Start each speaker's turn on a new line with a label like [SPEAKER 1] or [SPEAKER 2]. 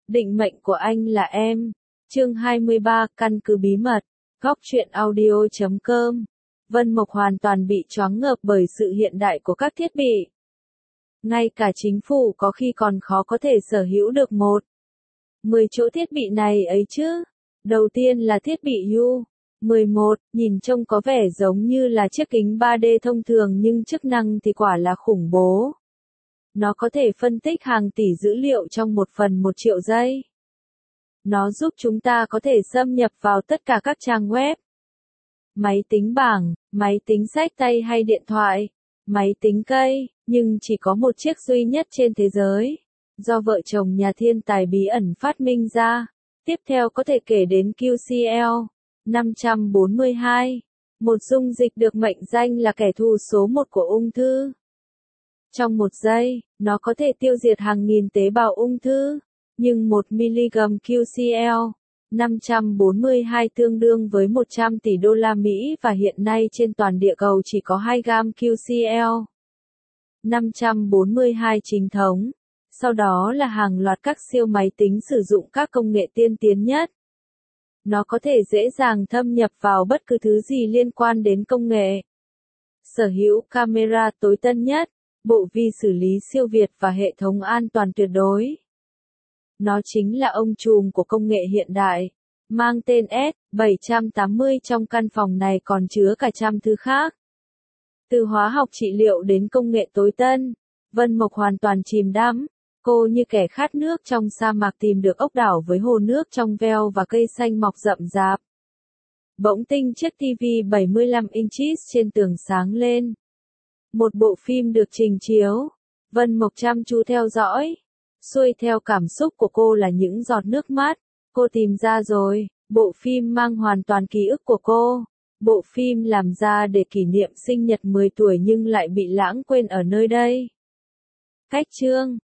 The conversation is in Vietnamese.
[SPEAKER 1] Định mệnh của anh là em. Chương 23, căn cứ bí mật. Góc truyện audio.com. Vân Mộc hoàn toàn bị choáng ngợp bởi sự hiện đại của các thiết bị. Ngay cả chính phủ có khi còn khó có thể sở hữu được 10 chỗ thiết bị này ấy chứ. Đầu tiên là thiết bị U11, nhìn trông có vẻ giống như là chiếc kính 3D thông thường nhưng chức năng thì quả là khủng bố. Nó có thể phân tích hàng tỷ dữ liệu trong 1/1 triệu giây. Nó giúp chúng ta có thể xâm nhập vào tất cả các trang web. Máy tính bảng, máy tính xách tay hay điện thoại, máy tính cây, nhưng chỉ có một chiếc duy nhất trên thế giới, do vợ chồng nhà thiên tài bí ẩn phát minh ra. Tiếp theo có thể kể đến QCL 542, một dung dịch được mệnh danh là kẻ thù số 1 của ung thư. Trong 1 giây, nó có thể tiêu diệt hàng nghìn tế bào ung thư, nhưng 1 mg QCL 542 tương đương với 100 tỷ đô la Mỹ và hiện nay trên toàn địa cầu chỉ có 2 gam QCL 542 chính thống. Sau đó là hàng loạt các siêu máy tính sử dụng các công nghệ tiên tiến nhất. Nó có thể dễ dàng thâm nhập vào bất cứ thứ gì liên quan đến công nghệ. Sở hữu camera tối tân nhất, bộ vi xử lý siêu việt và hệ thống an toàn tuyệt đối. Nó chính là ông trùm của công nghệ hiện đại, mang tên S780. Trong căn phòng này còn chứa cả trăm thứ khác. Từ hóa học trị liệu đến công nghệ tối tân, Vân Mộc hoàn toàn chìm đắm. Cô như kẻ khát nước trong sa mạc tìm được ốc đảo với hồ nước trong veo và cây xanh mọc rậm rạp. Bỗng tinh chiếc TV 75 inches trên tường sáng lên. Một bộ phim được trình chiếu. Vân Mộc chăm chú theo dõi. Xuôi theo cảm xúc của cô là những giọt nước mắt. Cô tìm ra rồi, bộ phim mang hoàn toàn ký ức của cô. Bộ phim làm ra để kỷ niệm sinh nhật 10 tuổi nhưng lại bị lãng quên ở nơi đây. Cách chương